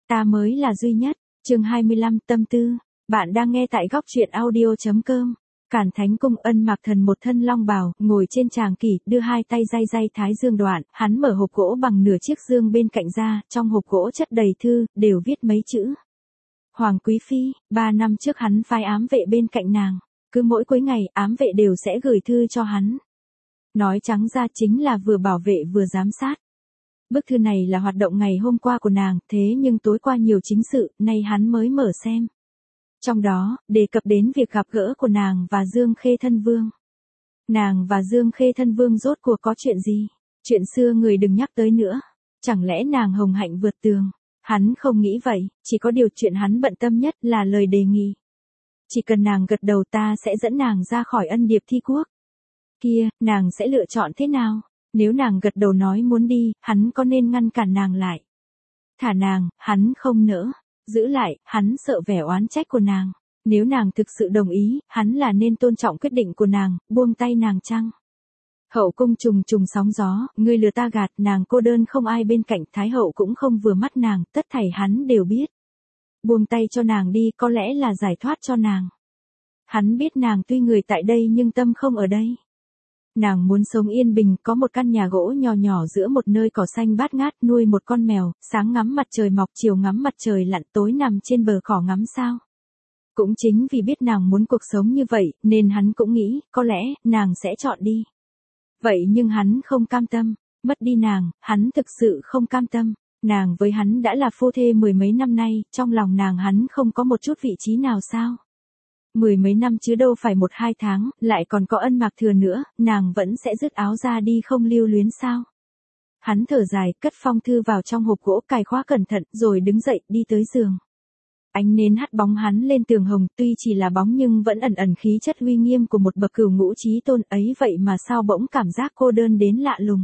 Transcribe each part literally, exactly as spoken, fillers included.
Ta mới là duy nhất. Chương hai mươi lăm tâm tư. Bạn đang nghe tại góc truyện audio chấm com. Cản Thánh Cung Ân mặc thần một thân long bào, ngồi trên tràng kỷ, đưa hai tay day day thái dương đoạn, hắn mở hộp gỗ bằng nửa chiếc dương bên cạnh ra, trong hộp gỗ chất đầy thư, đều viết mấy chữ. Hoàng Quý Phi, ba năm trước hắn phái ám vệ bên cạnh nàng, cứ mỗi cuối ngày ám vệ đều sẽ gửi thư cho hắn. Nói trắng ra chính là vừa bảo vệ vừa giám sát. Bức thư này là hoạt động ngày hôm qua của nàng, thế nhưng tối qua nhiều chính sự, nay hắn mới mở xem. Trong đó, đề cập đến việc gặp gỡ của nàng và Dương Khê Thân Vương. Nàng và Dương Khê Thân Vương rốt cuộc có chuyện gì? Chuyện xưa người đừng nhắc tới nữa. Chẳng lẽ nàng hồng hạnh vượt tường? Hắn không nghĩ vậy, chỉ có điều chuyện hắn bận tâm nhất là lời đề nghị. Chỉ cần nàng gật đầu ta sẽ dẫn nàng ra khỏi Ân Điệp Thi Quốc. Kia, nàng sẽ lựa chọn thế nào? Nếu nàng gật đầu nói muốn đi, hắn có nên ngăn cản nàng lại? Thả nàng, hắn không nỡ. Giữ lại, hắn sợ vẻ oán trách của nàng. Nếu nàng thực sự đồng ý, hắn là nên tôn trọng quyết định của nàng, buông tay nàng chăng? Hậu cung trùng trùng sóng gió, ngươi lừa ta gạt, nàng cô đơn không ai bên cạnh, Thái hậu cũng không vừa mắt nàng, tất thảy hắn đều biết. Buông tay cho nàng đi có lẽ là giải thoát cho nàng. Hắn biết nàng tuy người tại đây nhưng tâm không ở đây. Nàng muốn sống yên bình, có một căn nhà gỗ nhỏ nhỏ giữa một nơi cỏ xanh bát ngát, nuôi một con mèo, sáng ngắm mặt trời mọc, chiều ngắm mặt trời lặn, tối nằm trên bờ cỏ ngắm sao. Cũng chính vì biết nàng muốn cuộc sống như vậy, nên hắn cũng nghĩ, có lẽ, nàng sẽ chọn đi. Vậy nhưng hắn không cam tâm, mất đi nàng, hắn thực sự không cam tâm. Nàng với hắn đã là phu thê mười mấy năm nay, trong lòng nàng hắn không có một chút vị trí nào sao. Mười mấy năm chứ đâu phải một hai tháng, lại còn có Ân Mạc Thừa nữa, nàng vẫn sẽ dứt áo ra đi không lưu luyến sao. Hắn thở dài, cất phong thư vào trong hộp gỗ, cài khóa cẩn thận, rồi đứng dậy, đi tới giường. Ánh nến hắt bóng hắn lên tường hồng, tuy chỉ là bóng nhưng vẫn ẩn ẩn khí chất uy nghiêm của một bậc cửu ngũ chí tôn ấy, vậy mà sao bỗng cảm giác cô đơn đến lạ lùng.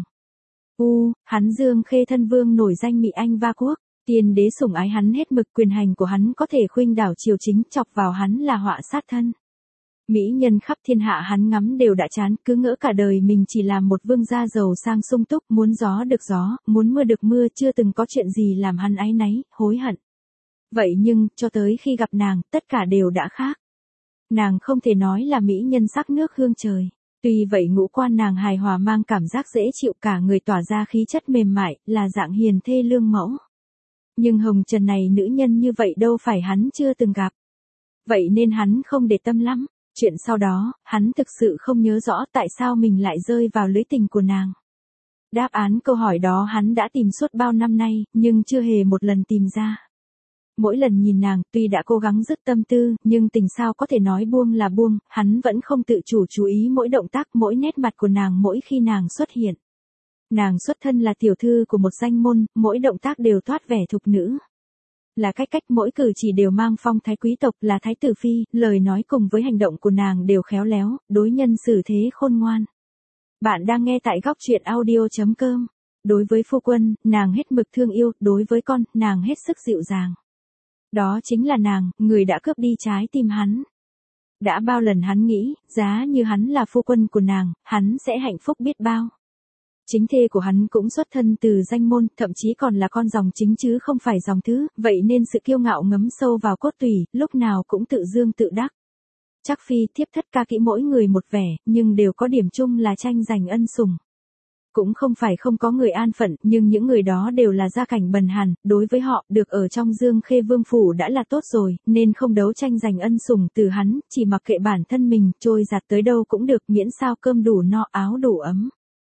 U, hắn Dương Khê Thân Vương nổi danh Mị Anh Va Quốc. Tiên đế sủng ái hắn hết mực, quyền hành của hắn có thể khuynh đảo triều chính, chọc vào hắn là họa sát thân. Mỹ nhân khắp thiên hạ hắn ngắm đều đã chán, cứ ngỡ cả đời mình chỉ làm một vương gia giàu sang sung túc, muốn gió được gió, muốn mưa được mưa, chưa từng có chuyện gì làm hắn áy náy, hối hận. Vậy nhưng, cho tới khi gặp nàng, tất cả đều đã khác. Nàng không thể nói là mỹ nhân sắc nước hương trời. Tuy vậy ngũ quan nàng hài hòa, mang cảm giác dễ chịu, cả người tỏa ra khí chất mềm mại, là dạng hiền thê lương mẫu. Nhưng hồng trần này nữ nhân như vậy đâu phải hắn chưa từng gặp. Vậy nên hắn không để tâm lắm. Chuyện sau đó, hắn thực sự không nhớ rõ tại sao mình lại rơi vào lưới tình của nàng. Đáp án câu hỏi đó hắn đã tìm suốt bao năm nay, nhưng chưa hề một lần tìm ra. Mỗi lần nhìn nàng, tuy đã cố gắng dứt tâm tư, nhưng tình sao có thể nói buông là buông, hắn vẫn không tự chủ chú ý mỗi động tác, mỗi nét mặt của nàng mỗi khi nàng xuất hiện. Nàng xuất thân là tiểu thư của một danh môn, mỗi động tác đều toát vẻ thục nữ. Là cách cách mỗi cử chỉ đều mang phong thái quý tộc, là thái tử phi, lời nói cùng với hành động của nàng đều khéo léo, đối nhân xử thế khôn ngoan. Bạn đang nghe tại góc truyện audio chấm com. Đối với phu quân, nàng hết mực thương yêu, đối với con, nàng hết sức dịu dàng. Đó chính là nàng, người đã cướp đi trái tim hắn. Đã bao lần hắn nghĩ, giá như hắn là phu quân của nàng, hắn sẽ hạnh phúc biết bao. Chính thê của hắn cũng xuất thân từ danh môn, thậm chí còn là con dòng chính chứ không phải dòng thứ, vậy nên sự kiêu ngạo ngấm sâu vào cốt tủy, lúc nào cũng tự dương tự đắc. Chắc phi, thiếp thất ca kỹ mỗi người một vẻ, nhưng đều có điểm chung là tranh giành ân sủng. Cũng không phải không có người an phận, nhưng những người đó đều là gia cảnh bần hàn, đối với họ, được ở trong Dương Khê Vương phủ đã là tốt rồi, nên không đấu tranh giành ân sủng từ hắn, chỉ mặc kệ bản thân mình, trôi giạt tới đâu cũng được, miễn sao cơm đủ no, áo đủ ấm.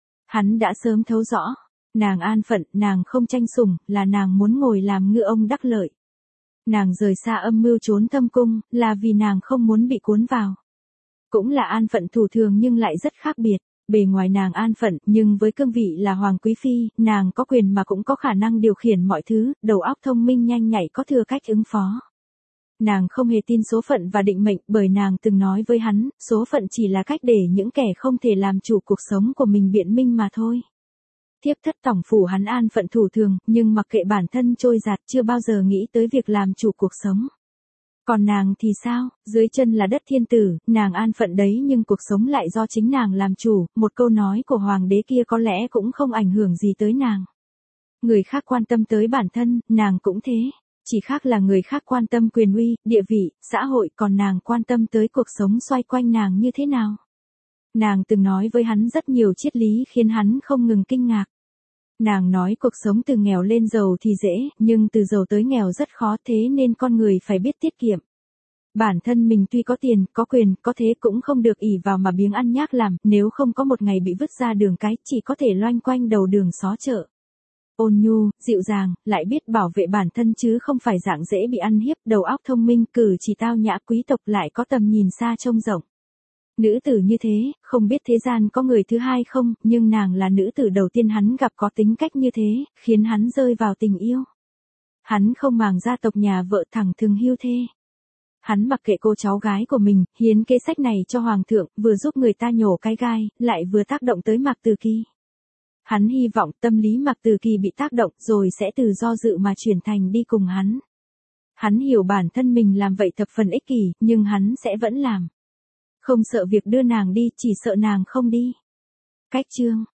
Hắn đã sớm thấu rõ, nàng an phận, nàng không tranh sủng, là nàng muốn ngồi làm ngư ông đắc lợi. Nàng rời xa âm mưu trốn thâm cung, là vì nàng không muốn bị cuốn vào. Cũng là an phận thủ thường nhưng lại rất khác biệt. Bề ngoài nàng an phận, nhưng với cương vị là Hoàng Quý Phi, nàng có quyền mà cũng có khả năng điều khiển mọi thứ, đầu óc thông minh nhanh nhạy, có thừa cách ứng phó. Nàng không hề tin số phận và định mệnh, bởi nàng từng nói với hắn, số phận chỉ là cách để những kẻ không thể làm chủ cuộc sống của mình biện minh mà thôi. Thiếp thất tổng phủ hắn an phận thủ thường, nhưng mặc kệ bản thân trôi giạt, chưa bao giờ nghĩ tới việc làm chủ cuộc sống. Còn nàng thì sao, dưới chân là đất thiên tử, nàng an phận đấy nhưng cuộc sống lại do chính nàng làm chủ, một câu nói của hoàng đế kia có lẽ cũng không ảnh hưởng gì tới nàng. Người khác quan tâm tới bản thân, nàng cũng thế. chỉ khác là người khác quan tâm quyền uy, địa vị, xã hội, còn nàng quan tâm tới cuộc sống xoay quanh nàng như thế nào. Nàng từng nói với hắn rất nhiều triết lý khiến hắn không ngừng kinh ngạc. Nàng nói cuộc sống từ nghèo lên giàu thì dễ, nhưng từ giàu tới nghèo rất khó, thế nên con người phải biết tiết kiệm. Bản thân mình tuy có tiền, có quyền, có thế cũng không được ỷ vào mà biếng ăn nhác làm, nếu không có một ngày bị vứt ra đường cái, chỉ có thể loanh quanh đầu đường xó chợ. Ôn nhu, dịu dàng, lại biết bảo vệ bản thân chứ không phải dạng dễ bị ăn hiếp, đầu óc thông minh, cử chỉ tao nhã, quý tộc, lại có tầm nhìn xa trông rộng. Nữ tử như thế, không biết thế gian có người thứ hai không, nhưng nàng là nữ tử đầu tiên hắn gặp có tính cách như thế, khiến hắn rơi vào tình yêu. Hắn không màng gia tộc nhà vợ, thẳng thừng hiu thê. Hắn mặc kệ cô cháu gái của mình, hiến kế sách này cho hoàng thượng, vừa giúp người ta nhổ cái gai, lại vừa tác động tới Mạc Từ Kỳ. Hắn hy vọng tâm lý Mạc Từ Kỳ bị tác động rồi sẽ từ do dự mà chuyển thành đi cùng hắn. Hắn hiểu bản thân mình làm vậy thập phần ích kỷ, nhưng hắn sẽ vẫn làm. Không sợ việc đưa nàng đi, chỉ sợ nàng không đi. Cách chương